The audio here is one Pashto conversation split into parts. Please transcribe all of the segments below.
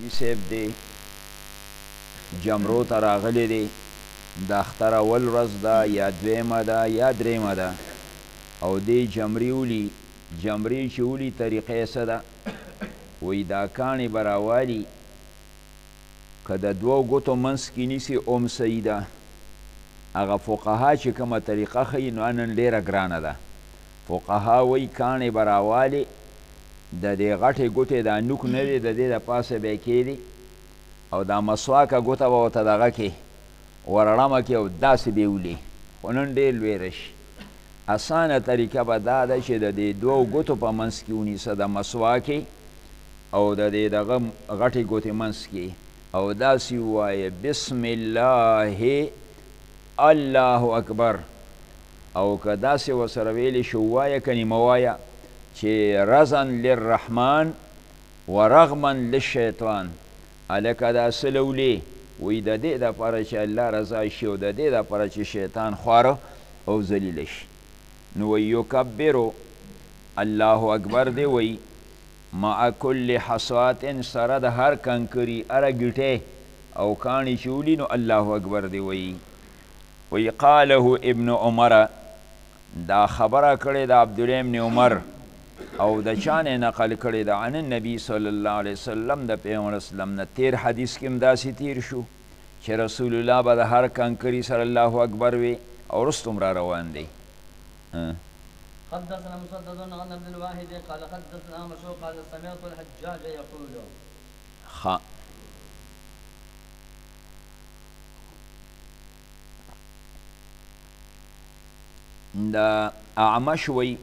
حاجی صاحب دی جمرو ته راغلی دی د اختر اول ورځ ده یا دویمه ده یا دریمه ده او دی جمرې ولي جمرې چې ولي طریقه څه ده وایي دا کاڼې به راوالي که د دوو ګوتو منځ کې نیسي اوم صحیح ده هغه فقها چې کومه طریقه ښیي نو نن ډېره ګرانه ده فقها وایي کاڼې به راوالي د دې غټې ګوتې دا نوک نه دی د دې د پاسه به یې کېدي او دا مسواکه ګوته به ورته دغه کې ورړمه کې او داسې به یې ولي خو نن ډېر لویره شي اسانه طریقه به دا ده چې د دې دوو ګوتو په منځ کې ونیسه د مسواکې او د دې دغه غټې ګوتې منځ کې او داسې ووایه بسم الله الله اکبر او که داسې ورسره ویلی شو ووایه که نیمه ووایه چې رزن للرحمن ورغما للشیطان هلکه دا څه لولې وایي د دې دپاره چې الله رضا شي او د دې دپاره چې شیطان خواره او ذلیله شي نو وایي یکبرو الله اکبر دی وایي مع کل حصات سره د هر کنکري هره ګیټې او کاڼي چې ولي نو الله اکبر دی وایي وایي قاله ابن عمر دا خبره کړې د عبدالله ابن عمر او د چا نه نقل کړې ده عن النبي صلی الله علیه وسلم د پیغمبر اسلام نه تیر حدیث کې هم داسې تیر شو چې رسول الله به د هر کنکري سره الله اکبر وي او رستم هم را روان دی حدثنا مسدد عن عبد الواحد قال حدثنا مشهور قال سمعت الحجاج يقول دا اعمش وی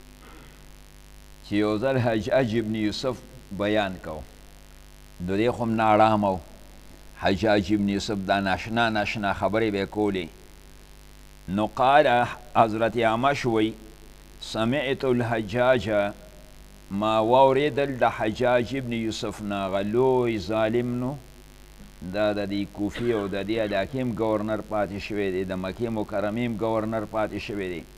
چې یو ځل حجاج ابن یوسف بیان کو نو دی خو هم ناارام و حجاج ابن یوسف دا ناشنا ناشنا خبرې به یې کولې نو قال حضرت اعمش وی سمعت الحجاج ما واوریدل د حجاج ابن یوسف نه هغه لوی ظالم نو دا د دې کوفي او د دې علاقې هم ګورنر پاتې شوی دی د مکې مکرمې هم ګورنر پاتې شوی دی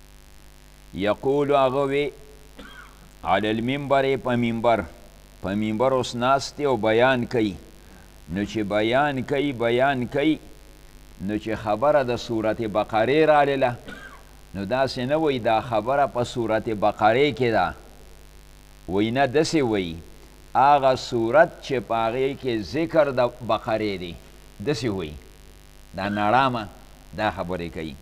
یقول هغه وی علی المنبر په منبر اوس ناست دی او بیان کوي نو چې بیان کوي نو چې خبره د صورت بقرې راغله نو داسې نه وایي دا خبره په صورت بقرې کې ده وایي نه داسې وایي هغه صورت چې په هغې کې ذکر د بقرې دی داسې وایي دا ناړامه دا خبرې کوي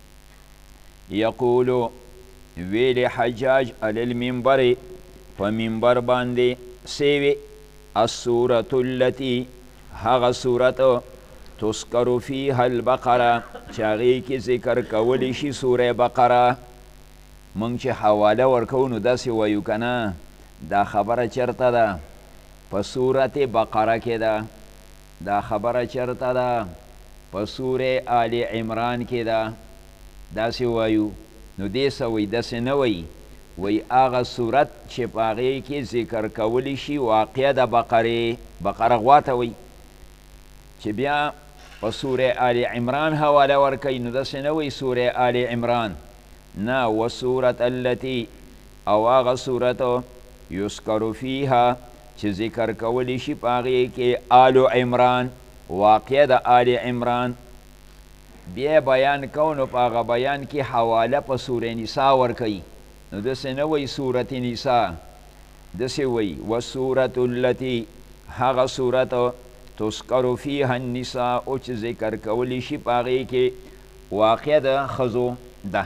یقولو ویلی حجاج علی المنبر په منبر باندې سیوی الصورت التي هغه صورت تذکر فیها البقره چې هغې کې ذکر کولی شي سوره بقره موږ چې حواله ورکوو نو داسې وایو که نه دا خبره چېرته ده په صورت بقره کې ده دا خبره چېرته ده په سوره آل عمران کې ده داسې وایو نو دې څه وایي داسې نه وایي وایي هغه صورت چې په هغې کې ذکر کولی شي واقع د بقره غوا ته وایي چې بیا په سوره آل عمران حواله ورکوي نو داسې نه وایي سوره آل عمران نه وسورت التي او هغه صورت یذکر فیها چې ذکر کولی شي په هغې کې آل عمران واقع د آل عمران بیا بیان کو نو په هغه بیان کې حواله په سوره نساء ورکوي نو داسې نه وایي سورت نساء داسې وایي وسورت التي هغه صورت تذکر فیها النساء او چې ذکر کولی شي په هغې کې واقع د ښځو ده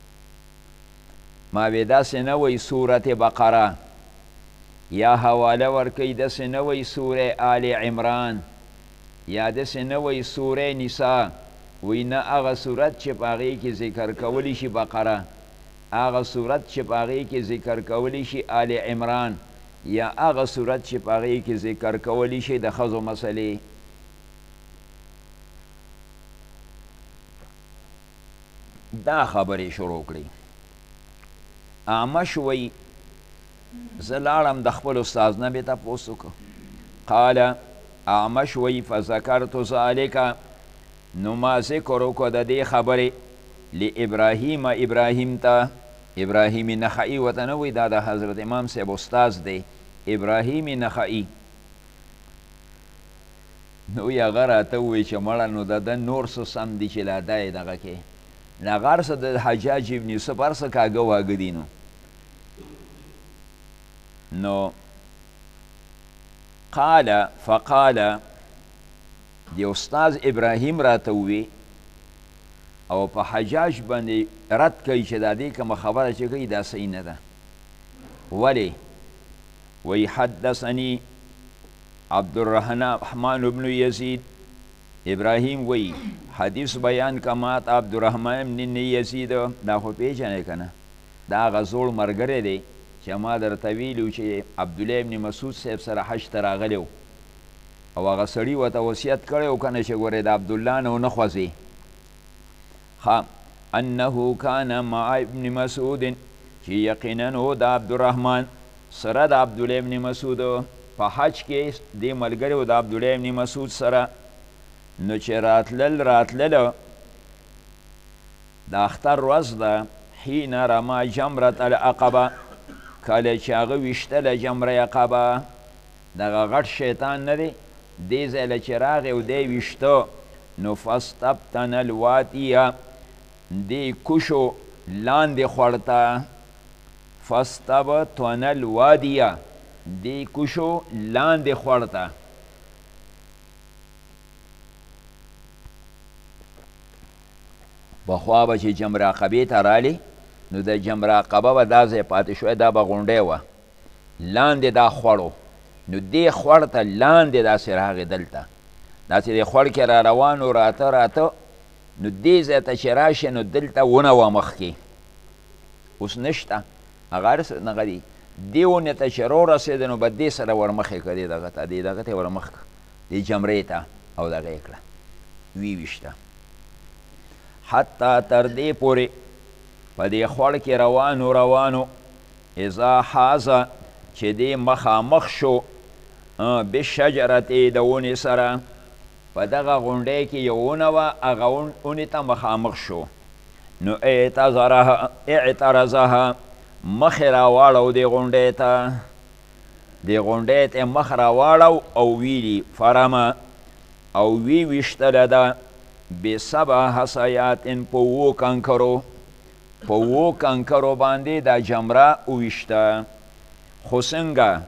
ما وی داسې نه وایي سورت بقره یا حواله ورکوي داسې نه وایي سوره آل عمران یا داسې نه وایي سوره نساء وایي نه هغه صورت چې په هغې کې ذکر کولی شي بقره هغه صورت چې په هغې کې ذکر کولی شي آل عمران یا هغه صورت چې په هغې کې ذکر کولی شي د ښځو مسلې دا خبرې شروع کړي اعمش وایي زه لاړم د خپل استاذ نه بې تپوس وکړو قال اعمش وایي فذکرت ذلک نو ما ذکر وکړو د دې خبرې لابراهیم ابراهیم ته ابراهیم نخعی ورته نه وایي دا د حضرت امام صاحب استاذ دی ابراهیم نخعی نو وی هغه راته ووایي چې مړه نو د ده نور څه سم دي چې لا دا یې دغه کې د هغه هر څه د حجاج ابن یوسف هر څه کاږه واږه دي نو فقال دی استاذ ابراهیم راته ووی او په حجاج باندې رد کوي چې دا دې کومه خبره چې کوي دا صحیح نه ده ولې وی حدثني عبدالرحمن بن یزید ابراهیم وی حدیث بیان کمات عبدالرحمن بن یزید دا خو پیژنې که نه دا هغه زوړ ملګری دی چې ما درته ویلي چې عبدالله ابن مسعود صاحب سره حج ته راغلی او هغه سړي ورته وصیت کړی و که نه چې ګورې د عبدالله نه ونه خوځې انه کان مع ابن مسعود چې یقینا و د عبدالرحمن سره د عبدالله ابن مسعود په حج کې دې ملګری و د عبدالله ابن مسعود سره نو چې راتلل د اختر ورځ ده حین رما جمرة العقبه کله چې هغه ویشتله جمره عقبه دغه غټ شیطان نه دی دې ځای له چې راغی او دی ویشته نو فاستبطن الوادیه دی کوشو لاندې خوړ ته فاستبطن الوادیه دی کوشو لاندې خوړ ته پخوا به چې جمره عقبې ته رالی نو د جمره عقبه به دا ځای پاتې شوی دا به غونډۍ وه لاندې دا خوړو نو دې خوړ ته لاندې داسې راغی دلته داسې د خوړ کې را روانو راته نو دې ځای ته چې راشي نو دلته ونه وه مخکې اوس نشته هغه هر څه نغه دي دې ونې ته چې راورسېده نو به دې سره ورمخې کړې دغه ته دې دغه ته ورمخ کړه دې جمرې ته او دغه یې کړه ویشته حتی تر دې پورې په دې خوړ کې روانو اذا حازه چې دې مخامخ شو بشجرتې د ونې سره په دغه غونډۍ کې یو ونه وه هغه ونې ته مخامخ شو نو اعترضها مخ یې راواړو دې غونډۍ ته دې غونډۍ ته مخ راواړو او ویلي فرمه او ویشتله ده بسبع حصیات په اوو کنکرو په اوو کنکرو باندې دا جمره وویشته خو څنګه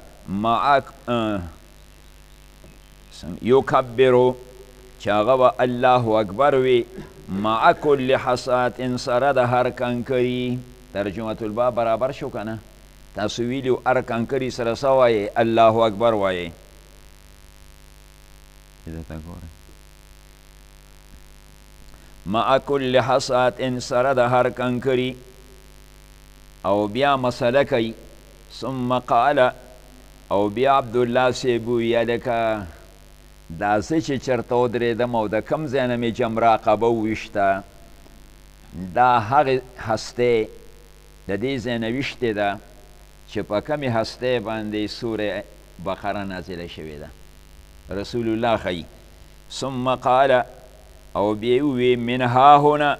یکبرو چې هغه به الله اکبر وي مع کل حصات سره د هر کنکري ترجمة الباب برابر شو که نه تاسو ویلي هر کنکري سره څه وایې الله اکبر وایې مع کل حصات سره د هر کنکري او بیا مسله کوي ثم قال او بیا عبدالله صاحب وویل لکه دا زه چې چېرته ودرېدم او د کوم ځای نه مې جمره عقبه وویشته دا هغې هستې د دې ځای نه ویشتې ده چې په کومې هستې باندې سوره بقره نازله شوې ده رسول الله ښیي ثم قال او بیا ووی من ها هنا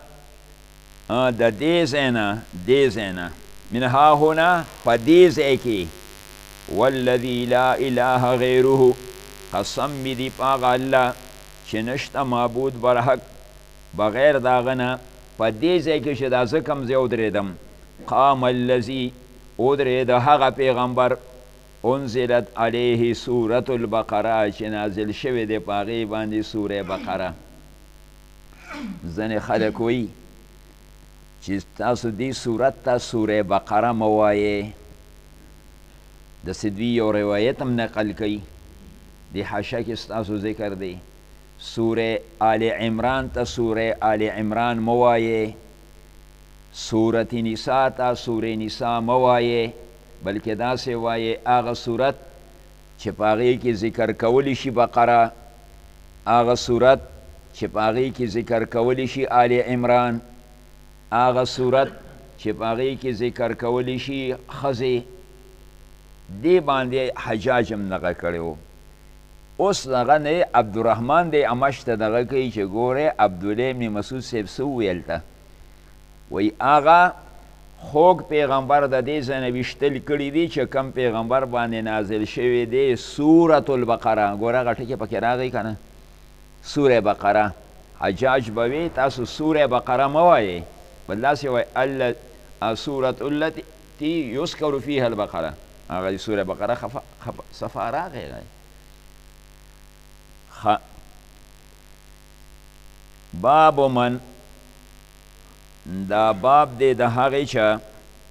د دې ځای نه من ها هنا په دې ځای کې والذي لا اله غیره قسم می دی په هغه الله چې نشته معبود برحق بغیر د هغه نه په دې ځای کې چې دا زه کوم ځای ودرېدم قام الذي ودرېد هغه پیغمبر انزلت علیه سورة البقره چې نازل شوې دی په هغې باندې سوره بقره ځینې خلک وایي چې تاسو دې صورت ته سوره بقره مه وایې داسې دوی یو روایت هم نقل کوي دې حاشیه کې ستاسو ذکر دی سوره آل عمران ته سوره آل عمران مه وایې سورت نساء ته سوره نساء مه وایې بلکې داسې وایې هغه صورت چې په هغې کې ذکر کولی شي بقره هغه صورت چې په هغې کې ذکر کولی شي آل عمران هغه صورت چې په هغې کې ذکر کولی شي ښځې دې باندې حجاج هم دغه کړی و اوس دغه نه عبدالرحمن دی امشته دغه کوي چې ګورې عبدالله ابن مسعود صاحب څه وویل ته وایي هغه خوږ پیغمبر د دې ځای نه ویشتل کړي دي چې کم پیغمبر باندې نازل شوی دی سورة البقره ګوره هغه ټکې پکې راغی که نه سوره بقره حجاج به وی تاسو سوره بقره مه وایئ بل داسې وایئ سورة التي یذکر فیها البقره هغه سوره بقره صفحه راغی باب من دا باب دی د هغې چې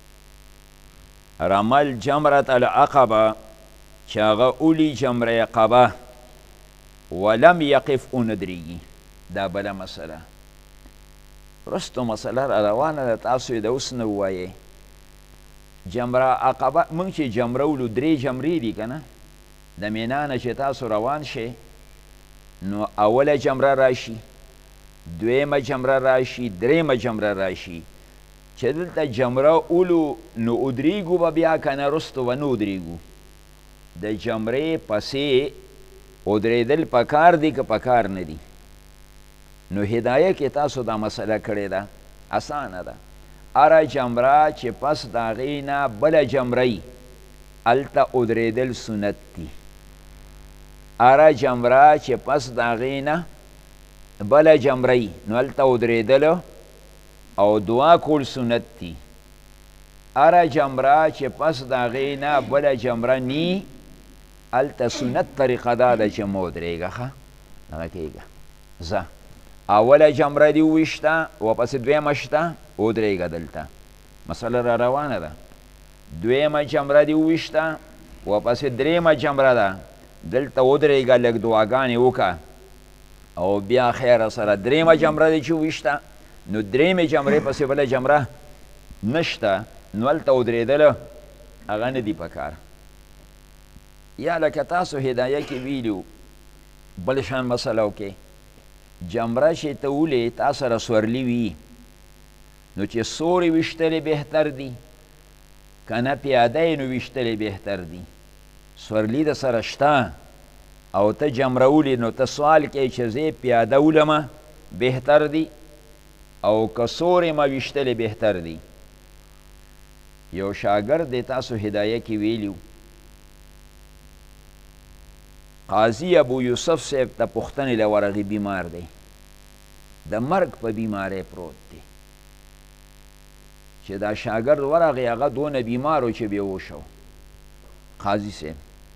رمل جمرة العقبه چې هغه اولی جمره عقبه ولم یقف اوندرېږي دا بله مسله رستو مسله را روانه ده تاسو یې د اوس نه ووایئ جمره عقبه موږ چې جمره ولو 3 جمرې دي که نه د مینا نه چې تاسو روان شئ نو اوله جمره راشي دویمه جمره راشي دریمه جمره راشي چې دلته جمره اولو نو ادریږو به بیا که نه رستو به نه ادریږو د جمرې پسې ادریدل پکار دی که پکار نه دی نو هدایه کې تاسو دا مسله کړې ده اسانه ده هره جمره چې پس د هغې نه بله جمره هلته ادریدل سنت دی هره جمره چې پس د هغې نه بله جمره نو هلته ودرېدلو او دعا کول سنت دي هره جمره چې پس د هغې نه بله جمره نی هلته سنت طریقه دا ده چې مه ودرېږه ښه دغه کېږه ځه اوله جمره دې وویشته واپسې دویمه شته ودرېږه دلته مسله را روانه ده دویمه جمره دې وویشته واپسې درېیمه جمره ده دلته ودرېږه لږ دعاګانې وکړه او بیا خیر سره دریمه جمره دی چې ویشته نو دریمه جمرې پسې بله جمره نشته نو هلته ودرېدله هغه نه دي پکار یا لکه تاسو هدایه کې ویلو بل شان مسله وکې جمره چې ته ولې تا سره سورلي وي نو چې سورې ویشتلې بهتر دي که نه پیاده نو ویشتلې بهتر دي سورلي د سره شته او ته جمره ولی نو ته سوال کوي چې زه پیاده ولمه بهتر دی او که سورې ما ویشتلې بهتر دی یو شاګرد دی تاسو هدایه کې ویلو قاضي ابو یوسف صاحب ته پوښتنې له ورغې بیمار دی د مرګ په بیماری پروت دی چې دا شاګرد ورغې هغه دونه بیمار و چې بېهوش و قاضي صاحب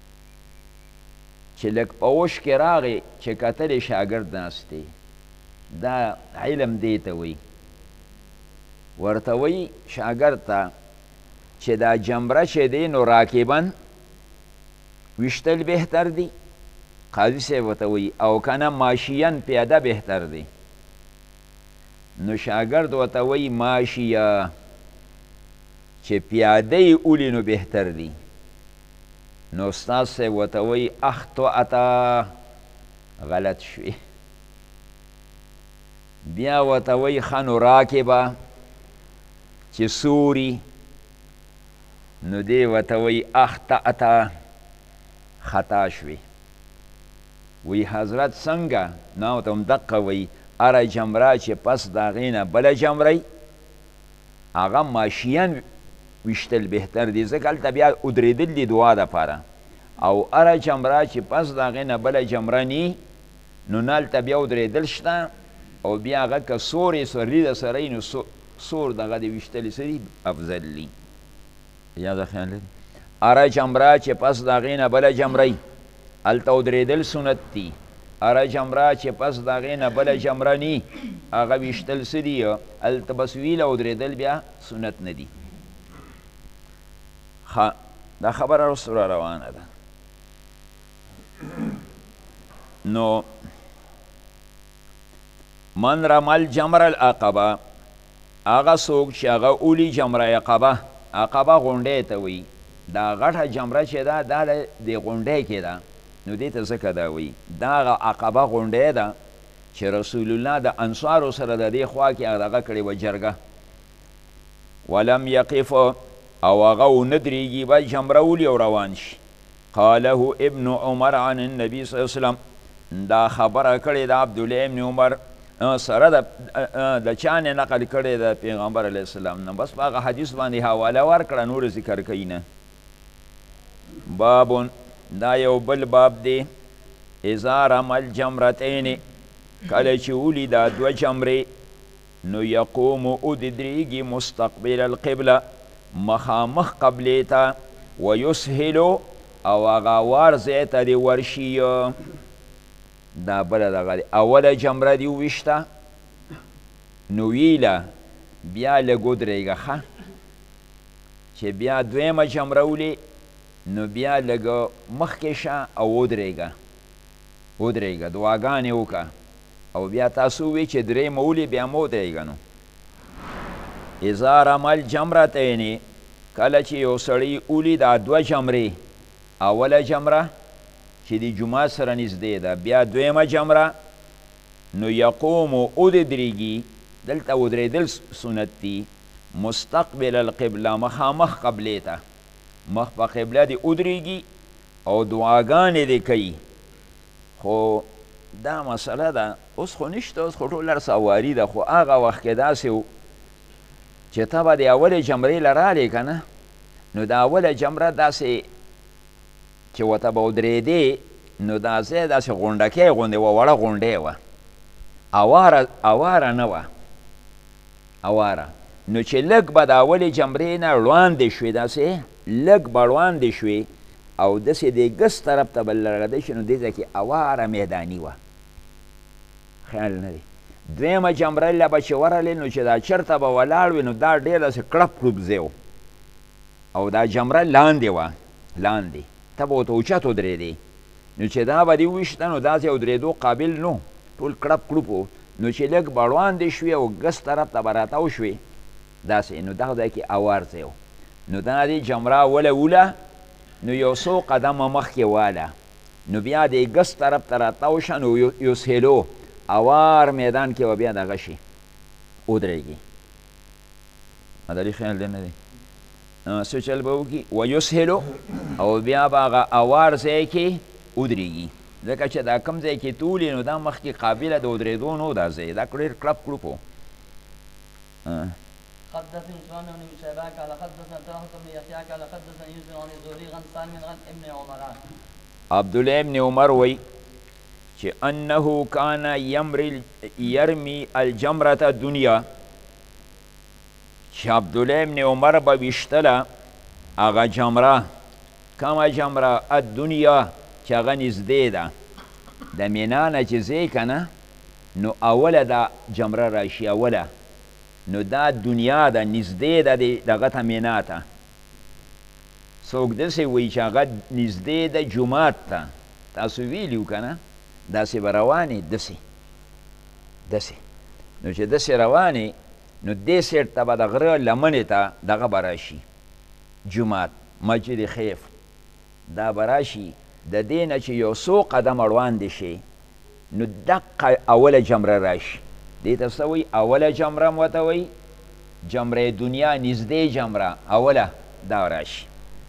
چې لږ په اوش کې راغی چې کتلې شاګرد ناست دی دا علم دی ته وایي ورته وایي شاګرد ته چې دا جمره چې دی نو راکبن ویشتل بهتر دی قاضي صاحب ورته وایي او که نه ماشین پیاده بهتر دی نو شاګرد ورته وایي ماشیه چې پیاده یې اولي نو بهتر دی نو استاد صاحب ورته وایي اخطأته غلط شوي بیا ورته وایي ښه نو راکبه چې سوري نو دی ورته وایي اخطأته خطا شوي وی حضرت څنګه نو ورته همدقه وایي هره جمره چې پس د هغې نه بله جمره هغه ماشین ویشتل بهتر دی ځکه هلته بیا ودرېدل دي دعا دپاره او هره جمره چې پس د هغې نه بله جمره نی نو نه هلته بیا ودرېدل شته او بیا هغه که سورې سورلي د سره نو سور دغه د ویشتلې سري افضل دي یاده خیال لري هره جمره چې پس د هغې نه بله جمره هلته ودرېدل سنت دي هره جمره چې پس د هغې نه بله جمره نی هغه ویشتل څه دي هلته بس ویله ودرېدل بیا سنت نه دي دا خبره رسو را روانه ده نو من رمل جمر العقبه هغه څوک چې هغه اولی جمره عقبه عقبه غونډۍ ته وایي دا غټه جمره چې ده دا د غونډۍ کې ده نو دې ته ځکه دا وایي دا هغه عقبه غونډۍ ده چې رسول الله د انصارو سره د دې خوا کې دغه کړې وه جرګه ولم یقف او هغه ونه درېږي به جمره ولي او روان شي قاله ابن عمر عن النبي صلی الله علیه وسلم دا خبره کړې ده عبدالله ابن عمر سره د چا نه نقل کړې ده پیغمبر علیه السلام نه بس په هغه حدیث باندې حواله ورکړه نور ذکر کوي نه باب دا یو بل باب دی اذا رمل جمرتین کله چې ولي دا دوه جمرې نو یقوم ودرېږي مستقبل القبله مخامخ قبلې ته ویسهلو او هغه وار ځای ته دې ورشي دا بله دغه دی اوله جمره دې وویشته نو ویله بیا لږ ودرېږه ښه چې بیا دویمه جمره ولې نو بیا لږ مخکې شه او ودرېږه دعاګانې وکړه او بیا تاسو ووایئ چې درېیمه ولې بیا مه ودرېږه نو اذا رمى الجمرتین کله چې یو سړی ولي دا دوه جمرې اوله جمره چې د جمعه سره نږدې ده بیا دویمه جمره نو یقوم ودرېږي دلته ودرېدل سنت دي مستقبل القبله مخامخ قبلې ته مخ په قبله دې ودرېږي او دعاګانې دې کوي خو دا مسله ده اوس خو نشته اوس خو ټول هر څه واري ده خو هغه وخت کې داسې و چې ته به د اولې جمرې له رالې که نه نو د اوله جمره داسې چې ورته به ودرېدې نو دا ځای داسې غونډکۍ غوندې وه وړه غونډۍ وه اواره نه وه اواره نو چې لږ به د اولې جمرې نه ړواندې شوې داسې لږ به ړواندې شوې او داسې د ګس طرف ته به لرغدی شي نو دې ځای کې اواره میداني وه خیال نه دی دویمه جمره له به چې ورغلې نو چې دا چېرته به ولاړ وي نو دا ډېر داسې کړپ کړوپ ځای و او دا جمره لاندې وه لاندې ته به ورته اوچت ودرېدې نو چې دا به دې وویشته نو داسې ودرېدو قابل نو ټول کړپ کړوپ و نو چې لږ به ړواندې شوې او ګس طرف ته به راتاو شوې داسې نو دغه ځای کې اوار ځای و نو دا دې جمره اوله نو یو څو قدمه مخکې واله نو بیا دې ګس طرف ته راتاو شه نو یسهلو اوار میدان کې به بیا دغه شي ودرېږي مداري خیال دی نه دی څه چل به وکړي ویسهلو او بیا به هغه اوار ځای کې ودرېږي ځکه چې دا کوم ځای کې تولي نو دا مخکې قابله د ودرېدو نو دا ځای دا ډېر کړپ کړوپ و حدثني سفيان بن شيبة قال حدثنا طلحة بن يحيى قال حدثني يوسف عن الزهري عن سالم عن ابن عمر عبد الله ابن عمر وی چې انه کان یرمی الجمرة الدنیا چې عبد الله ابن عمر به ویشتله هغه جمره کومه جمره الدنیا چې هغه نږدې ده د مینا نه چې ځې که نه نو اوله دا جمره راشي اوله نو دا دنیا ده نږدې ده دغه ته مینا ته څوک داسې وایي چې هغه نږدې ده جومات ته تاسو ویلي که نه داسې به روانې داسې نو چې داسې روانې نو دې سیټ ته به د غره لمنې ته دغه به راشي جومات مسجد خیف دا به راشي د دې نه چې یو څو قدمه وړاندې شي نو دقه اوله جمره راشي دې ته څه وایي اوله جمره م ورته وایي جمره دنیا نږدې جمره اوله دا راشي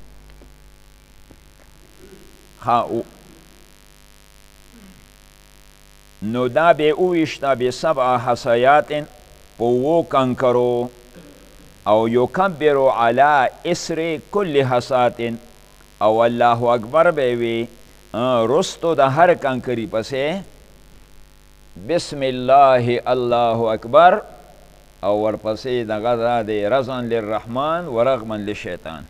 نو دا به اویشته بسبع حصیات په اوو کنکرو او یکبرو علی اسر کل حصات او الله اکبر به وي رستو د هر کنکري پسې بسم الله الله اکبر او ورپسې دغه دا دی رضا للرحمن ورغما للشیطان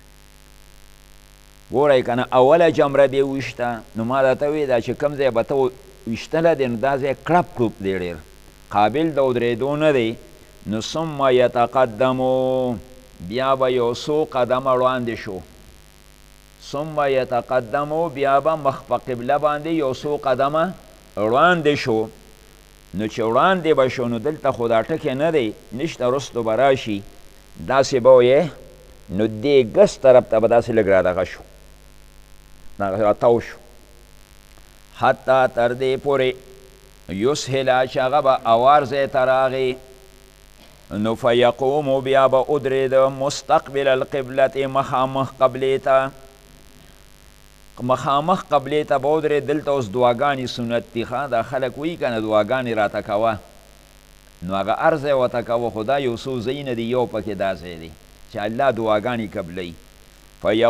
ګورئ که نه اوله جمره به ویشته نو ما درته وی دا چې کوم ځای به ته ویشتله دی نو دا ځای کړپ کړوپ دی ډېر قابل د ودرېدو نه دی نو ثم یتقدمو بیا به یو څو قدمه وړاندې شو ثم یتقدمو بیا به مخ په قبله باندې یو څو قدمه وړاندې شو نو چې وړاندې به شو نو دلته خو دا ټکې نه دی نشته رستو به راشي داسې به ویې نو دې ګس طرف ته به داسې لږ رادغه شو راتاو شو حتی تر دې پورې یسهله چې هغه به اوار ځای ته راغی نو فیقومو بیا به ودرېده مستقبل القبلة مخامخ قبلې ته مخامخ قبلې ته به ودرېد دلته اوس دعاګانې سنت دي ښه دا خلک وایي که نه دعاګانې راته کوه نو هغه هر ځای ورته کوه خو دا یو څو ځایونه دي یو پکې دا ځای دی چې الله دعاګانې قبلوي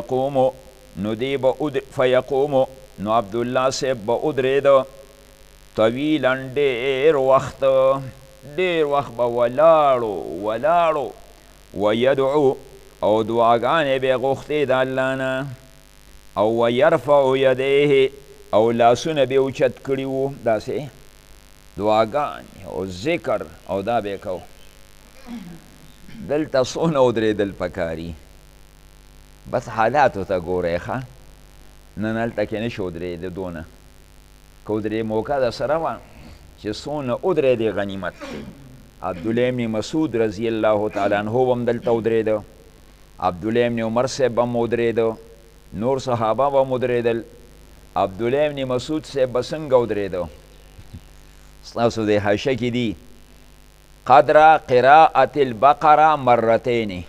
فیقومو نو دی به فیقومو نو عبدالله صاحب به ودرېده طویلا ډېر وخت به ولاړو ویدعو او دعاګانې به یې غوښتې د الله نه او ویرفع یدیه او لاسونه به یې اوچت کړي وو داسې دعاګانې او ذکر او دا به یې کو دلته څونه ودرېدل پکاري بس حالاتو ته ګورئ ښه نن هلته کې نه شو ودرېده دونه که ودرې موقع در سره وه چې څونه ودرېدې غنیمت دی عبدالله ابن مسعود رضی الله تعالی عنه هم دلته ودرېده عبدالله ابن عمر صاحب هم ودرېده نور صحابه هم ودرېدل عبدالله ابن مسعود صاحب به څنګه ودرېده ستاسو د حاشیه کې دي قدر قراءة البقرة مرتين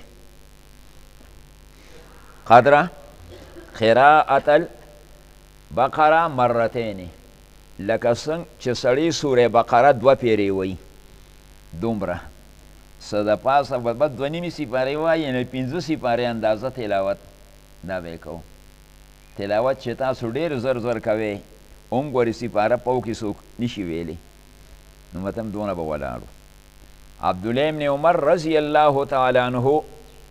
قدر قراءة البقرة مرتين لکه څنګه چې سړی سوره بقره دوه پیرې وایي دومره څه د پاسه به دوه نیمې سپارې وایي یعنې پنځه سپارې اندازه تلاوت دا به یې کوو تلاوت چې تاسو ډېر زر زر کوئ هم ګورې سپاره په کې څوک نشي ویلی نو متم دونه به ولاړو عبدالله ابن عمر رضی الله تعالی عنه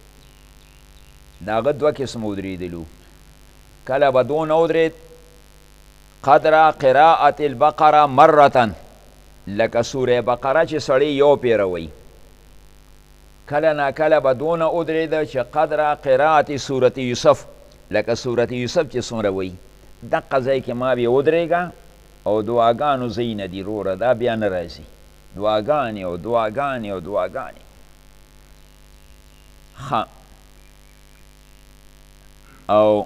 د هغه دوه قسم ودرېدلو کله به دونه ودرېد قدر قراءة البقرة مرة لکه سوره بقره چې سړی یو پیره وی کله ناکله به دونه ودرېده چې قدر قراءة سورة یوسف لکه سورة یوسف چې څومره وی دقه ځای کې ما بیا ودرېږه او دعاګانو ځای نه دي وروره دا بیا نه راځي دعاګانې او دعاګانې او دعاګانې ښه او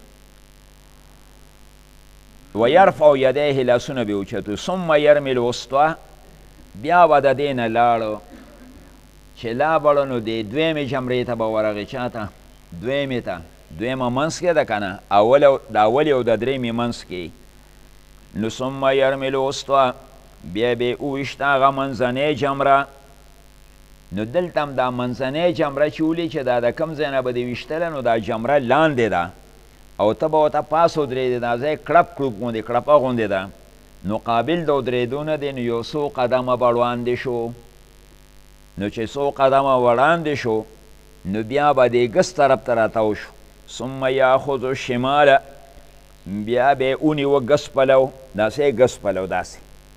ویرفع یدیه لاسونه به اوچتو ثم یرمی الوسطی بیا به د دې نه لاړو چې لاړو نو د دویمې جمرې ته به ورغې چاته دویمې ته دویمه منځ کې ده که نه د اولې او د درېمې منځ کې نو ثم یرمی الوسطی بیا به یې وویشت هغه منځنۍ جمره نو دلته هم دا منځنۍ جمره چې ولي چې دا د کوم ځای نه به دې ویشتله نو دا جمره لاندې ده او ته به ورته پاس ودرېدې دا ځای کړپ کړوپ غوندې کړپه غوندې ده نو قابل د ودرېدو نه دی نو یو څو قدمه به وړاندې شو نو چې څو قدمه وړاندې شو نو بیا به دې ګس طرف ته راتاو شو ثم یاخذ الشمال بیا به یې ونیوه ګس پلو داسې ګس پلو داسې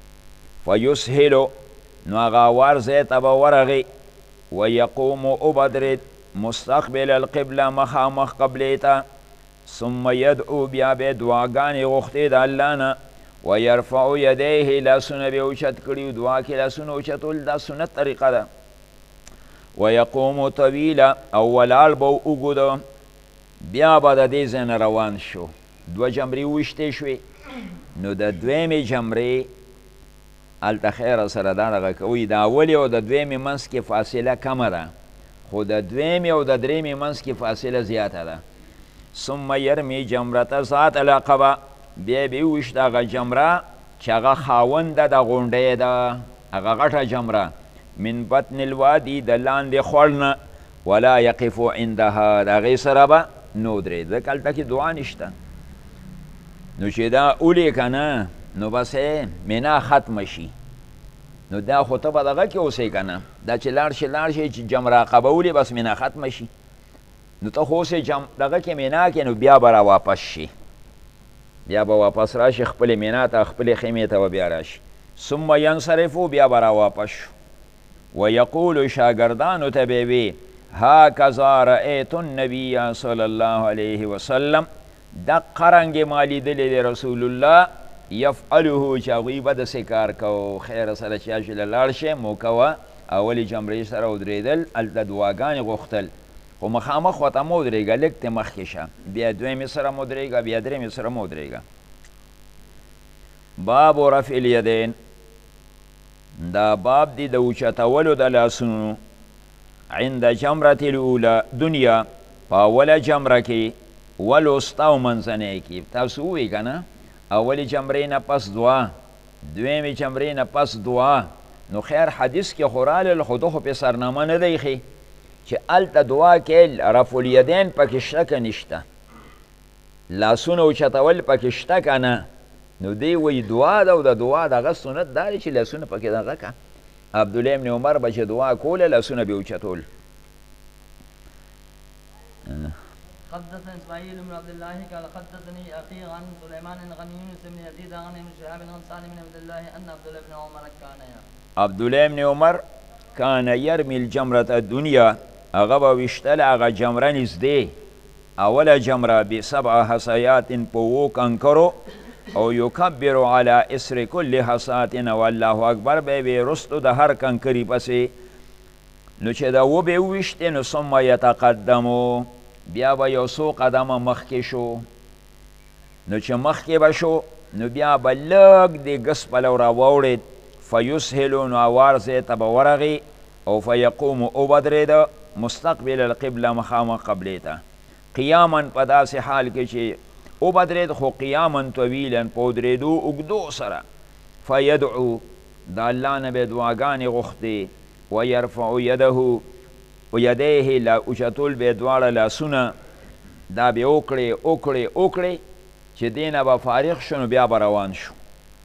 فیسهلو نو هغه اوار ځای ته به ورغې ویقوم وبدرېد مستقبل القبله مخامخ قبلې ته ثم یدعو بیا به دعاګانې غوښتې د الله نه ویرفع یدیه لاسونه به اوچت کړي دعا کې لاسونه اوچتول دا سنت طریقه ده ویقوم طویلا او ولاړ به اوږده بیا به د دې ځای نه روان شو دوه جمرې وویشتې شوې نو د دویمې جمرې هلته خیره سره دا دغه کوي د اولې او د دویمې منځ کې فاصله کمه ده خو د دویمې او د درېمې منځ کې فاصله زیاته ده ثم یرمی جمرة ذات العقبه بیا به یې وویشت هغه جمره چې هغه خاونده د غونډۍ ده هغه غټه جمره من بطن الوادي د لاندې خوړ نه ولا یقف عندها د هغې سره به نه ودرېد ځکه هلته کې دعا نشته نو چې دا اولې که نه نو بس مینا ختمه شي نو دا خو ته به دغه کې اوسئ که نه دا چې لاړ شي چې جمره عقبه ولې بس مینا ختمه شي نو ته خو اوسې دغه کې مینا کې نو بیا به را واپس شي بیا به واپس راشي خپلې مینا ته خپلې خیمې ته به بیا راشي ثم ینصرفو بیا به را واپس شو ویقولو شاګردانو ته به وي هکذا رأیت النبی صلی الله علیه وسلم دقه رنګې ما لیدلی دی رسول الله یفعله چې هغوی به داسې کار کو خیره سره چې هلته لاړ شئ مو کوه اولې جمرې سره ودرېدل هلته دعاګانې غوښتل خو مخامخ ورته مه ودرېږه لږ ترې مخکې شه بیا دویمې سره مه ودرېږه بیا درېمې سره مه ودرېږه باب رفع الیدین دا باب دی د اوچتولو د لاسونو عند جمرة الاولی دنیا په اوله جمره کې والوسطی او منځنۍ کې تاسو ووایئ که نه اولې جمرې نه پس دعا دویمې جمرې نه پس دعا نو خیر حدیث کې خو رالل خو ده خو پې سرنامه نه دی ښې چې هلته دعا کې رفع الیدین پکې شته که نشته لاسونه اوچتول پکې شته که نه نو دی وایي دعا ده او د دعا دغه سنت دا دی چې لاسونه پکې دغه که عبدالله ابن عمر به چې دعا کوله لاسونه به یې اوچتول. حدثنا اسماعيل بن عبد الله قال حدثني اخي عن سليمان عن يونس بن يزيد عن ابن شهاب عن سالم بن عبد الله ان عبد الله بن عمر كان عبدالله ابن عمر کان یرمی الجمرة الدنیا هغه به ویشتل هغه جمره نږدې اوله جمره بسبع حصیات په اوو کنکرو او یکبر علی اسر کل حصات او الله اکبر به وی رستو د هر کنکري پسې. نو چې دا و به ویشتې نو ثم یتقدمو بیا به یو څو قدمه مخکې شو. نو چې مخکې به شو نو بیا به لږ د ګس پلو راواوړېد فیسهلو نو اوار ځای ته به ورغې او فیقوم وبدرېده مستقبل القبله مخامخ قبلې ته قیاما په داسې حال کې چې وبدرېد خو قیاما طویلا په ودرېدو اوږدو سره فیدعو د الله نه به دعاګانې غوښتې ویرفع یده یدیه لا اوچتول به دواړه لاسونه دا به وکړې چې دې نه به فارغ شو نو بیا به روان شو.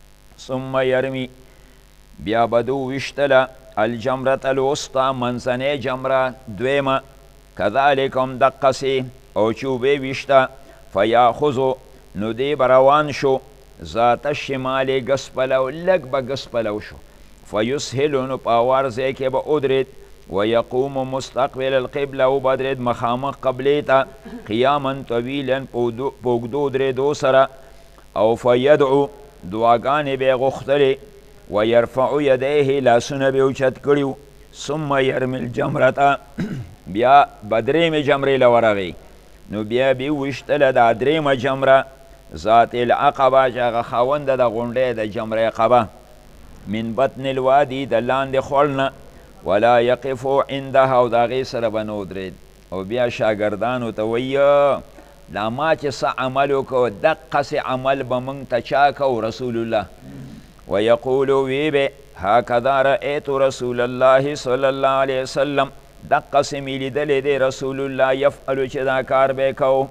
ثم یرمی بیا به دو ویشتله الجمرة الوسطی منځنۍ جمره دویمه کذلک هم دقسې او چې وبې ویشته فیاخذو نو دی به روان شو ذات الشمال ګس پلو لږ به ګس پلو شو فیسهلو نو په اوار ځای کې به ودرېد ویقوم مستقبل القبله وبدرېد مخامخ قبلې ته قیاما طویلا په اوږدو درېدو سره او فیدعو دعاګانې به یې غوښتلې ویرفع یدیه لاسونه به یې اوچت کړي ثم یرمی الجمرة بیا به درېیمې جمرې له ورغی نو بیا به یې ویشتله دا درېیمه جمره ذات العقبه چې هغه خاونده د غونډۍ د جمره عقبه من بطن الوادي د لاندې خوړ نه ولا یقفو عندها او د هغې سره به نه ودرېد او بیا شاګردانو ته وایه دا ما چې څه عمل وکړو دقسې عمل به موږ ته چا کو رسول الله ویقولو وی به هکذا رأیت رسول الله صلی الله علیه وسلم دقسې مې لیدلی دی رسول الله یفعلو چې دا کار به کو.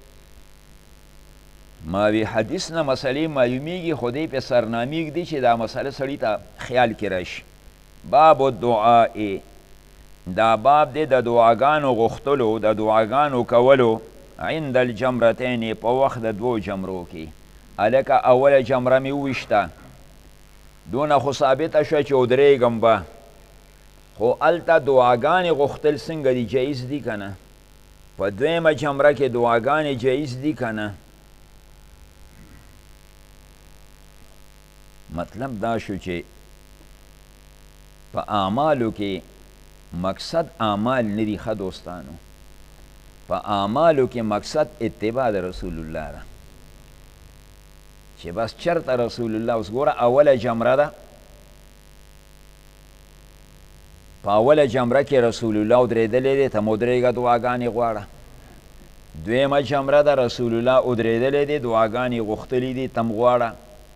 ما وی حدیث نه مسلې معلومیږي خو دی پې سرنامې ږدي چې دا مسله سړي ته خیال کې راشي. باب الدعاء دا باب دی د دعاګانو غوښتلو د دعاګانو کولو عند الجمرتین په وخت د دوو جمرو کې. هلکه اوله جمره مې وویشته دونه خو ثابته شوه چې ودرېږم به خو هلته دعاګانې غوښتل څنګه دي جایز دي که نه په دویمه جمره کې دعاګانې جایز دي که نه. مطلب دا شو چې په اعمالو کې مقصد اعمال نه دي ښه دوستانو په اعمالو کې مقصد اتباع د رسول الله ده چې بس چرته رسول الله اوس ګوره اوله جمره ده په اوله جمره کې رسول الله ودرېدلی دی ته مودرېږه دعاګانې غواړه. دویمه جمره ده رسول الله ودرېدلی دی دعاګانې غوښتلي دي تم غواړه.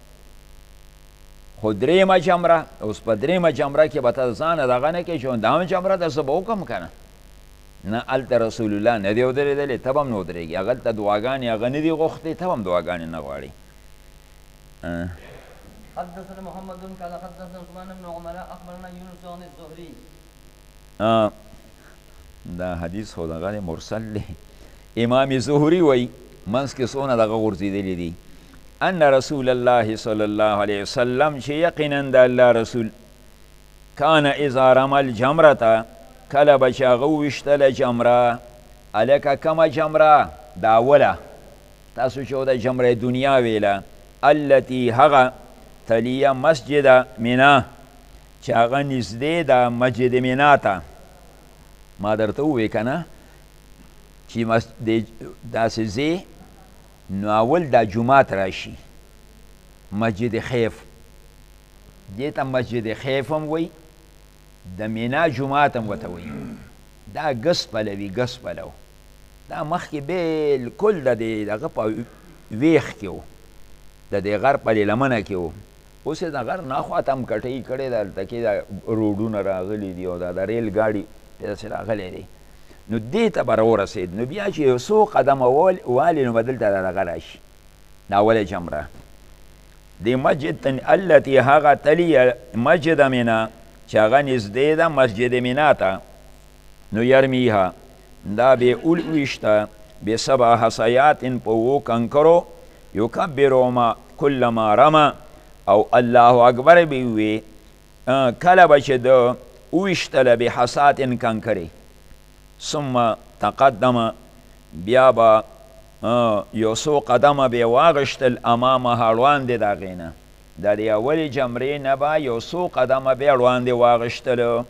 خو درېیمه جمره اوس په درېیمه جمره کې به ته ځانه دغه نه کوې چې همدامه جمره ده زه به وکړم که نه نه هلته رسول الله نه دی ودرېدلی ته به هم نه ودرېږي هغلته دعاګانې هغه نه دي غوښتې ته به هم دعاګانې نه غواړې. حدثنا محمد قال حدثنا عثمان بن عمر اخبرنا يونس عن الزهري. دا حدیث خو دغه مرسل دی. امام زهري وایي منځ کې څونه دغه غورځېدلي دي ان رسول الله صلی الله علیه وسلم چې یقینا د الله رسول کان اذا رمى الجمرة کله به چې هغه وویشتله جمره هلکه کومه جمره د اوله تاسو چې د جمره دنیا ویله التي هغه تلیه مسجد منا چې هغه نږدې د مسجد منا ته ما درته وویې که نه چې داسې ځای نو اول دا جومات راشي مسجد خیف دې ته مسجد خیف هم وایي د مینا جومات هم ورته وایي دا ګس پلوي ګس پلو دا مخکې بالکل د دې دغه په ویښ کې و د دې غر په لمنه کې و اوس یې د غر ناخواته هم کټۍ کړې ده هلته کې دا روډونه راغلي دي او دا د ریل ګاډي داسې راغلی دی نو دې ته به راورسېد نو بیا چې یو څو قدمه والي نو به دلته دغه راشي دا اوله جمره د مسجد التي هغه تلی مسجد منا چې هغه نږدې ده مسجد منا ته نو یرمیها دا به ویشته بسبع حصیات په اوو کنکرو یکبرو ما کل ما رمه او الله اکبر به وي کله به چې ده ویشتله بحصات کنکرې ثم تقدم بیا به یو څو قدمه به واغشتل امامها وړاندې د هغې نه د دې اولې جمرې نه به یو څو قدمه بیا وړاندې واغشتله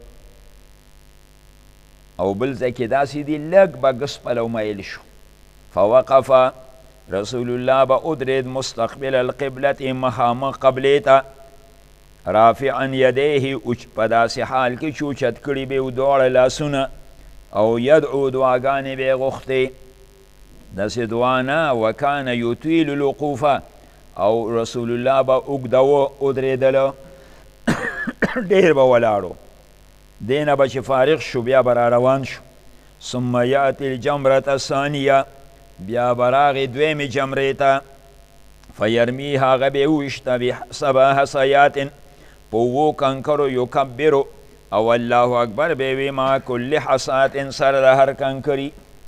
او بل ځای کې داسې دي لږ به ګس پلو میل شو فوقف رسول الله به ودرېد مستقبل القبلة مخامخ قبلې ته رافعا یدیه په داسې حال کې چې اوچت کړي به یې دواړه لاسونه او یدعو دعاګانې به یې غوښتې داسې دعا نه وکان یطیل الوقوف او رسول الله به اوږده ودرېدله ډېر به ولاړو دې نه به چې فارغ شو بیا به را روان شو ثم یأتی الجمرة الثانیه بیا به راغې دویمې جمرې ته فیرمی هغه به یې وویشته بسبع حصیات په اوو کنکرو یکبرو او الله اکبر به وي ما کل حصات سره د هر کنکري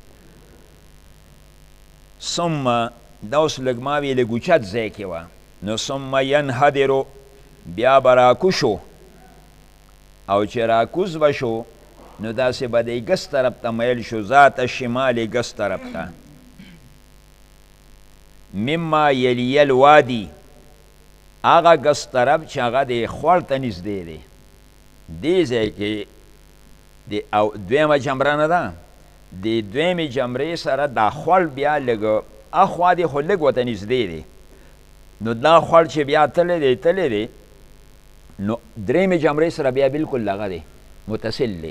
ثم دا اوس لږ ما وی لږ اوچت ځای کې وه نو ثم ینحدرو بیا به راکوشو او چې راکوز به شو نو داسې به دی ګس طرف ته میل شو ذات شمال ګس طرف ته مما یلی الوادي هغه ګس طرف چې هغه د خوړ ته نږدې دی دې ځای کې او دویمه جمره نه ده د دویمې جمرې سره دا خوړ بیا لږ اخوا دی خو لږ ورته نږدې دی نو دا خوړ چې بیا تللی دی نو درېیمې جمرې سره بیا بلکل دغه دی متصل دی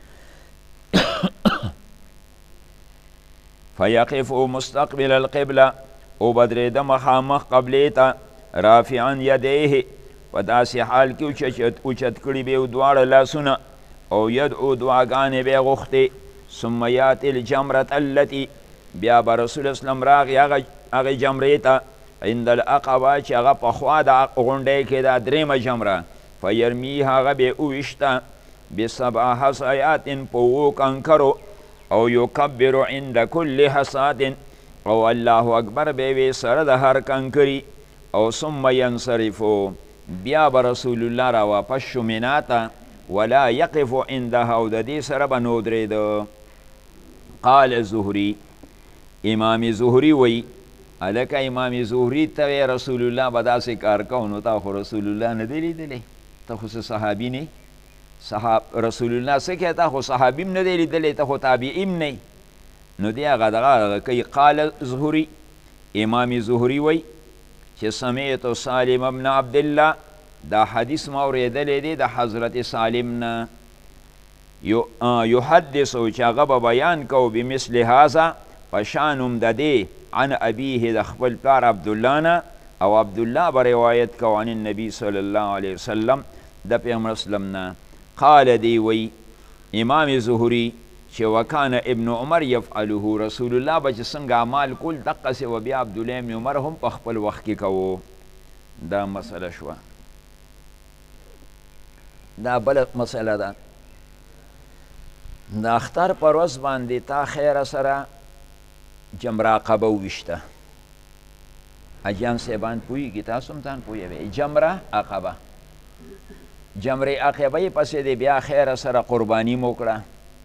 فیقف مستقبل القبله او بدرېده مخامخ قبلې ته رافعا یدیه په داسې حال کې اوچت کړي به یې دواړه لاسونه او یدعو دعاګانې به یې غوښتې ثم یاتي الجمرة التي بیا به رسول اسلام راغی هغې جمرې ته عند العقبه چې هغه پخوا د غونډۍ کې دا درېیمه جمره فیرمی هغه به یې وویشته بسبع حصیات په اوو کنکرو او یکبر عند کل حصات او الله اکبر به وي سره د هر کنکري او ثم ینصرفو بیا به رسول الله را واپس شو منا ته ولا یقف عندها او د دې سره به نه ودرېده قال زهري امام زهري وی هلکه امام زهري ته رسول الله به داسې کار کو نو تا خو رسول الله نه دی لیدلی ته خو صحابي نه رسول الله څه کوي تا خو صحابي هم نه دی لیدلی ته خو تابعي هم نه نو دی هغه دغه کوي قال زهري امام زهري وی چې سمعت سالم بن عبدالله دا حدیث ما اورېدلی دی د حضرت سالم نه یحدثو چې هغه به بیان کو بمثل هذا په شانم د دې عن ابیه د خپل پلار عبدالله نه او عبدالله به روایت کو عن النبي صلی الله علیه وسلم د پیغمبر اسلم نه قال دی وی امام زهري چې وکانه ابن عمر یفعله رسول الله به چې څنګه اعمال کول دقسې و بیا عبدالله ابن عمر هم په خپل وخت کې کوو دا مسله شوه دا بله مسله ده د اختر پر ورځ باندې تا خیره سره جمره عقبه وویشته اجان صاحبان پوهېږي تاسو هم ځان پوهوئ جمره عقبه جمره عقبه یې پسې دی بیا خیره سره قرباني مو کړه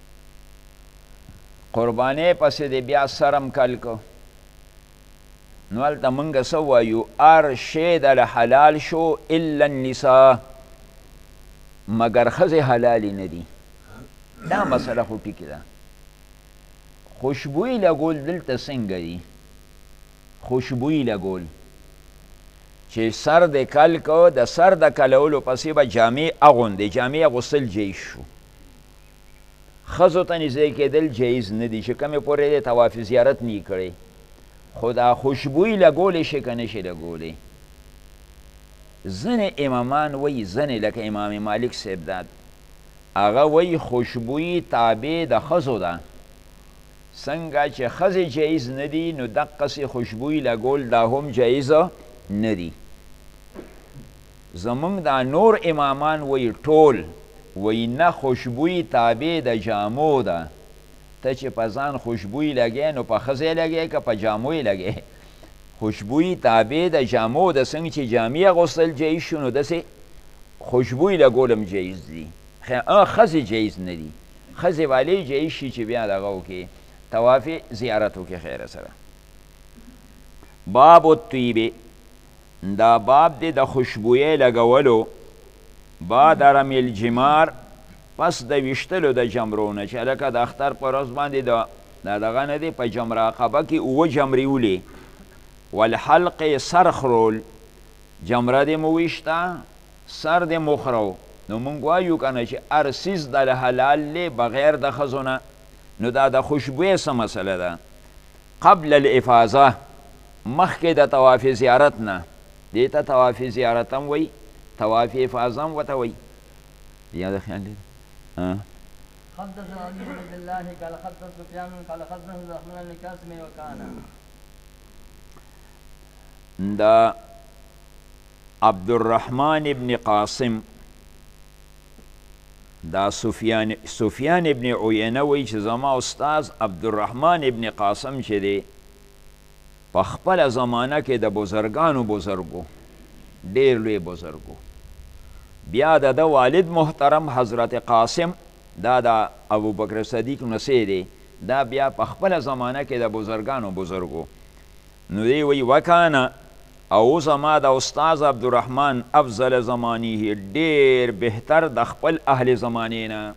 قربانۍ پسې دی بیا سرم کل کو نو هلته موږ څه وایو هر شی دله حلال شو الا النساء مګر ښځې حلالې نه دي دا مسله خو ټیکې ده خوشبویي لګول دلته څنګه دي خوشبویي لګول چې سر د کل کو د سر د کلولو پسې به جامې اغوندې جامې اغوستل جایز شو ښځو ته نږدې کېدل جایز نه دي چې کومې پورې د طواف زیارت نه کړی خو دا خوشبویي لګولی شي که نه شي لګولی ځینې امامان وایي ځینې لکه امام مالک صاحب داد هغه وایي خوشبویي تابع د ښځو ده څنګه چې ښځې جایز نه دي نو دقسې خوشبویي لګول دا هم جایز نه دي زمونږ دا نور امامان وی ټول وی نه خوشبوی تابع د جامو ده. ته چې په ځان خوشبوی لګې نو په ښځې لګې که په جامو یې لګې. خوشبوی تابع د جامو ده. څنګه چې جامې اغوستل جایز شو نو داسې خوشبوی لګول هم جایز دي. ښځې جایز نه دي. ښځې والی جایز شي چې بیا دغه وکړي طواف زیارت وکړي خیره سره. باب الطیب، دا باب دی د خوشبویۍ لګولو بعد رمی الجمار، پس د ویشتلو د جمرونه چې لکه د اختر په ورځ باندې دا دغه نه دی په جمره عقبه کې 7 جمرې ولې والحلق سر خرول، جمره دې مو ویشته سر دې مو خرو. نو مونږ وایو که نه چې هر څیز د حلال دی بغیر د ښځو نه. نو دا د خوشبویۍ څه مسله ده؟ قبل الافاظه، مخکې د طواف زیارت نه. دې ته طواف زیارت هم وایي، طواف افاظه هم ورته وایي. یاد خیال دی؟ حدثنا علي بن عبد الله قال حدثنا سفيان قال حدثنا عبد الرحمن بن قاسم وكان دا عبدالرحمن ابن قاسم دا سفیان ابن عینه وی چې زما استاز عبدالرحمن ابن قاسم چې دی په خپله زمانه کې د بزرګانو بزرګو ډېر لوی بزرګو. بیا د ده والد محترم حضرت قاسم دا د ابوبکر صدیق نسی دی، دا بیا په خپله زمانه کې د بزرګانو بزرګو. نو دی وی وکانه او زما د استاز عبدالرحمن افضل زمانیه ډیر بهتر د خپل اهل زمانې نه.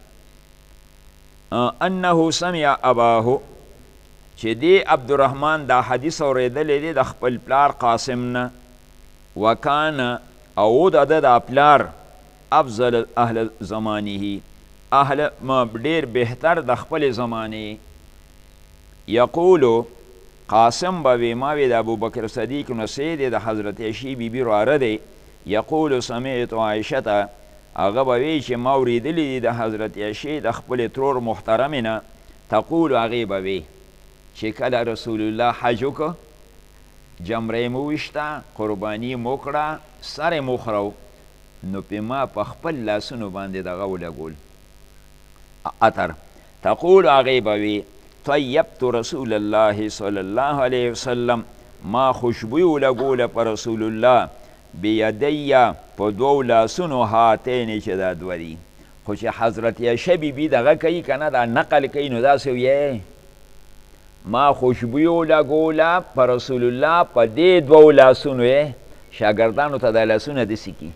انه سمع اباه، چې دی عبدالرحمن دا حدیث اورېدلی دی د خپل پلار قاسم نه. وکانه او د ده دا پلار افضل اهل زمانیه اهل ډیر بهتر د خپل زمانې. یقولو قاسم به وی ما وی د ابوبکر صدیق نسی دی د حضرت عایشې بیبي راره دی. یقول سمعت عایشته، هغه به وی چې ما اورېدلی دی د حضرت عایشې د خپل ترور محترمې نه. تقول هغې به وی چې کله رسول الله حج وکړه، جمره مو ویشته، قرباني مو کړه، سر مو خرو، نو پې ما په خپل لاسونو باندې دغه ولګول عطر. تقول هغې به وی طیبت رسول الله صلی الله علیه وسلم، ما خوشبوی ولګوله په رسول الله بیدیه په 2 لاسونو هاتین چې دا دوه دي. خو چې حضرت عایشه بیبي دغه کوي که نه دا نقل کوي نو داسې ویې ما خوشبوی ولګوله په رسول الله په دې 2 لاسونو یې. شاګردانو ته دا لاسونه داسې کي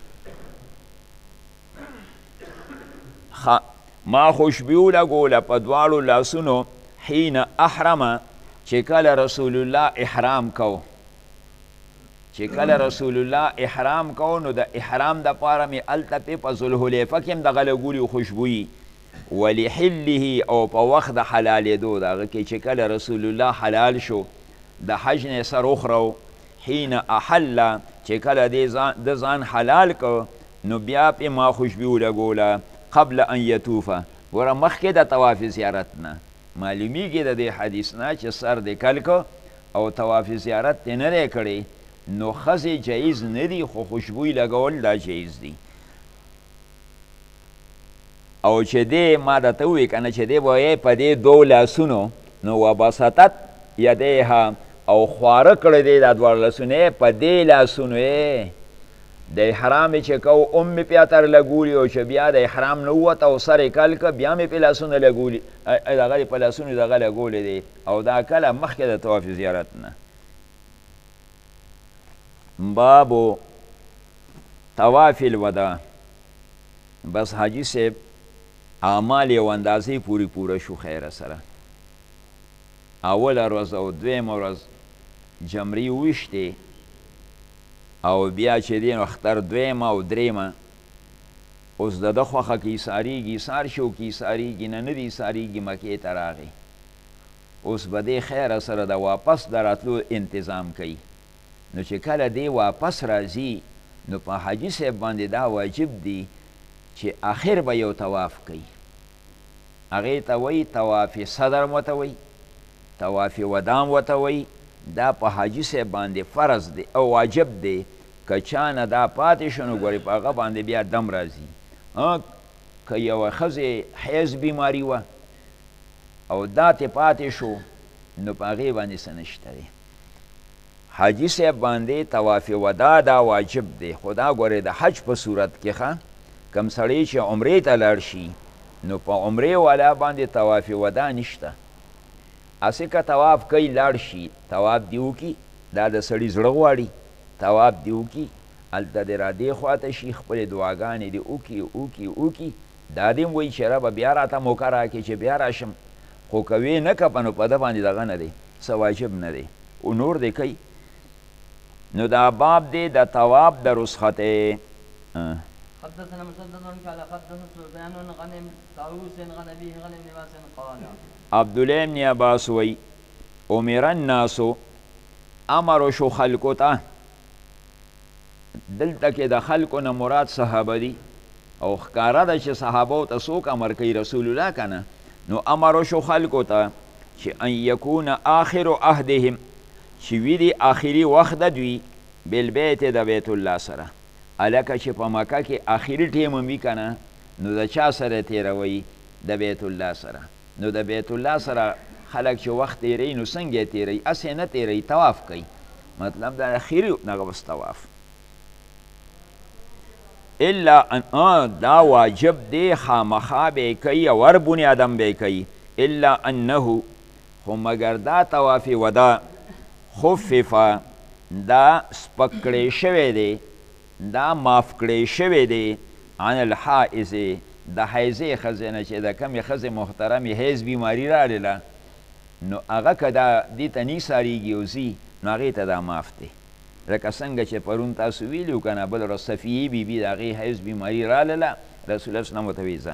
ما خوشبوی ولګوله په 2 لاسونو حین احرمه، چې کله رسول الله احرام کو. چې کله رسول الله احرام کو نو د احرام دپاره مې هلته پې په ذوالحلیفه کې هم دغه لګولي خوشبویي. ولحله او په وخت د حلالېدو د هغه کې چې کله رسول الله حلال شو د حج نه سر وخرو. حین احله، چې کله د ځان حلال کو نو بیا پې ما خوشبوی ولګوله قبل ان یطوفه، ګوره مخکې د طواف زیارت نه. معلومیږي د دې حدیث نه چې سر دې کل کو او طواف زیارت دې نه دی کړی نو ښځې جایز نه دي، خو خوشبوی لګول دا جایز دي. او چې دی ما درته ووایي که نه چې دی به په دې 2 لاسونو نو وبسطت یدیها او خواره کړی دی دا 2 لاسونه په دې لاسونو یې د احرام چې کو ام مې پې عطر لګولي او چې بیا د احرام نه ووت او سر یې کل که بیا مې پې لاسونه لګولي دغه په لاسونو دغه لګولی دی او دا کله مخکې د طواف زیارت نه. بابو طواف الوداع، بس حاجی صاحب اعمال یو اندازې پوری پوره شو خیره سره. اوله ورځ او دویمه ورځ جمرې وویشتې او بیا چې دی نو اختر دویمه او دریمه اوس د ده خوښه که ایساریږي ایسار شو که ایساریږي نه دي ایساریږي مکې ته راغی. اوس به دی خیره سره د واپس د راتلو انتظام کوي. نو چې کله دی واپس راځي نو په حاجي صاحب باندې دا واجب دی چې آخر به یو طواف کوي. هغې ته وایي طواف صدر م ورته وایي، طواف وداع م ورته وایي. دا په حاجي صاحب باندې فرض دی او واجب دی که چا نه دا پاتې شو نو ګورې په هغه باندې بیا دم راځي که یوه ښځې حیض بیماري وه او دا تې پاتې شو نو په هغې باندې څه نشته دی حاجي صاحب باندې طواف ودا دا واجب دی خو دا ګورې د حج په صورت کې ښه کم سړی چې عمرې ته لاړ شي نو په عمرې والا باندې طواف ودا نشته هسې که طواف کوي لاړ شي طواف دې وکړي دا د سړي زړه غواړي طواف دې وکړي هلته دې را دې خواته شي خپلې دعاګانې دې وکړي دا دې م وایي چې ربه بیا راته موقع راکړې چې بیا راشم خو که ویې نه کپه نو په ده باندې دغه نه دی څه واجب نه دی او نور دی کوي نو دا باب دی د طواف د رسختې حدثنا مسدد قال حدثنا سفيان عن طاووس عن ابيه عن ابن عباس قال عبدالله ابن عباس وی امر الناس امر شو خلقو ته دلته کې د خلقو نه مراد صحابه دي او ښکاره ده چې صحابو ته څوک امر کوي رسول الله که نه نو امر شو خلقو ته چې ان یکون آخر عهدهم چې وي دي آخري وخت د دوی بالبیت د بیت الله سره هلکه چې په مکه کې آخري ټیم هم وي که نه نو د چا سره تېروي د بیت الله سره نو د بیت الله سره خلک چې وخت تېروي نو څنګه یې تېروي هسې نه تېروي طواف کوي مطلب د آخري دغه بس طواف الا ان دا واجب دی خامخا به کوي او هر بنیادم به کوي الا انه خو مگر دا طواف ودا خفف دا سپک کړی شوی دی دا معاف کړی شوی دی عن الحائز د حیضې ښځې نه چې د کمې ښځې محترمې حیض بیماري راغله نو هغه که دا دې ته نه ساریږي او ځي نو هغې ته دا معاف دی لکه څنګه چې پرون تاسو ویلي که نه بل ورځ صفیې بیبي د هغې حیض بیماري راغله رسول الله صلی ورته ویې ځه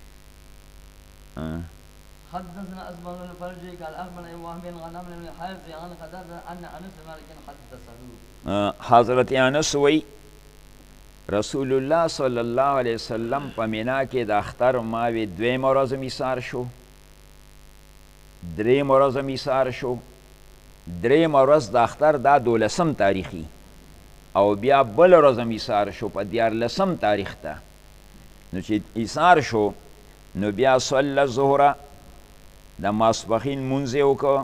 حدثنا اسبغ الفرجي قال اخبرنا ابو وهب عن عمرو بن الحارث عن قتاده ان انس بن مالك حدثه حضرت انس وی رسول الله صلی الله علیه وسلم په مینا کې د اختر ماوې دویمه ورځ میثار شو درېیمه ورځ میثار شو درېیمه ورځ د اختر دا 12 تاریخي او بیا بله ورځ میثار شو په 14 تاریخ ته نو چې ایثار شو نو بیا صلی الظهره د ماسپښین مونځ یې وکړه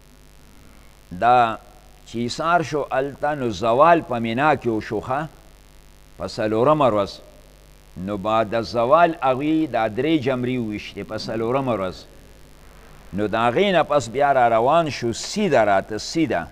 دا چې ایثار شو هلته نو زوال په مینا کې وشو ښه په څلورمه ورځ نو بعد الزوال هغوی دا 3 جمرې وویشتې په څلورمه ورځ نو د هغې نه پس بیا را روان شو سیده راته سیده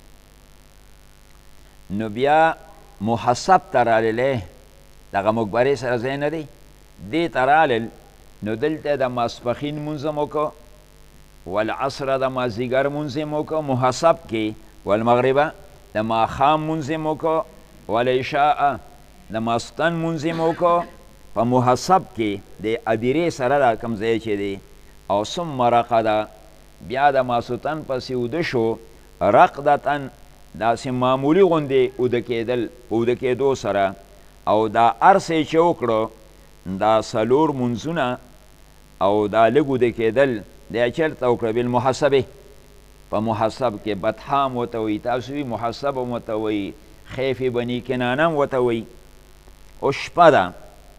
نو بیا محسب ته راللی دغه مقبرې سره ځای نه دی دې ته رالل نو دلته د ماسپښین مونځ هم وکړه والعصره د مازدیګر مونځ یې وکړه محسب کې والمغربه د ماښام مونځ یې وکړه والعشاء د ماستن مونځ یې وکړه په محسب کې د ادیرې سره دا کوم ځای چې دی او ثم رقده بیا د ماسوتن پسې اوده شو رقدتن داسې معمولي غوندې اوده کېدل په اوده کېدو سره او دا ارسې چې وکړو دا 4 منځونه او دا لږ اوده کېدل دا چېرته وکړه بالمحسبې په محسب کې بطحام ورته وایي تاسو وي محسب هم ورته وایي خیف بني کنانه هم ورته وایي او شپه ده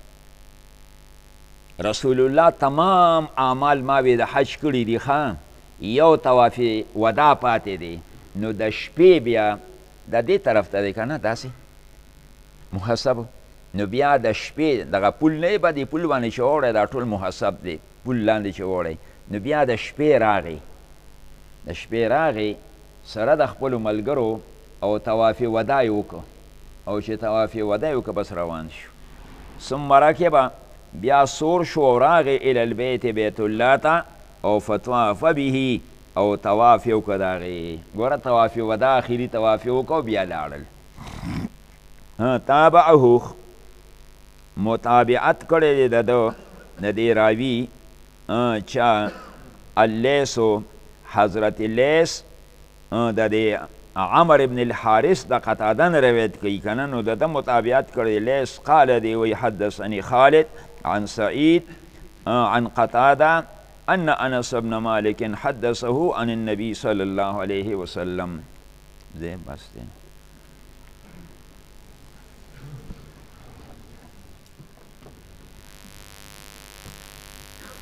رسول الله تمام اعمال ما وی د حج کړي دي ښه یو طواف ودا پاتې دی نو د شپې بیا د دې طرف ته دی که نه داسې محسب نو بیا د شپې دغه پول نه به دې پول باندې چې وړی دا ټول محسب دی پول لاندې چې وړی نو بیا د شپې راغی د شپې راغی سره د خپلو ملګرو او طواف ودا یې وکړو او چې طواف ودا یې وکړه بس روان شو ثم رکبه بیا سور شو او راغی الی البیت بیت الله ته او فطواف به او طواف یې وکړه د هغې ګوره طواف ودا اخري طواف یې وکړه بیا لاړل تابعه متابعت کړی دی د ده د دې راوي چا اللیسو حضرت لیس د دې عمر ابن الحارث د قتاده نه روایت کوي که نه نو د ده متابعت کړی لیس قال دی وی حدثني خالد عن سعید عن قتاده ان انس بن مالک حدثه عن النبي صلی الله علیه وسلم. بس دی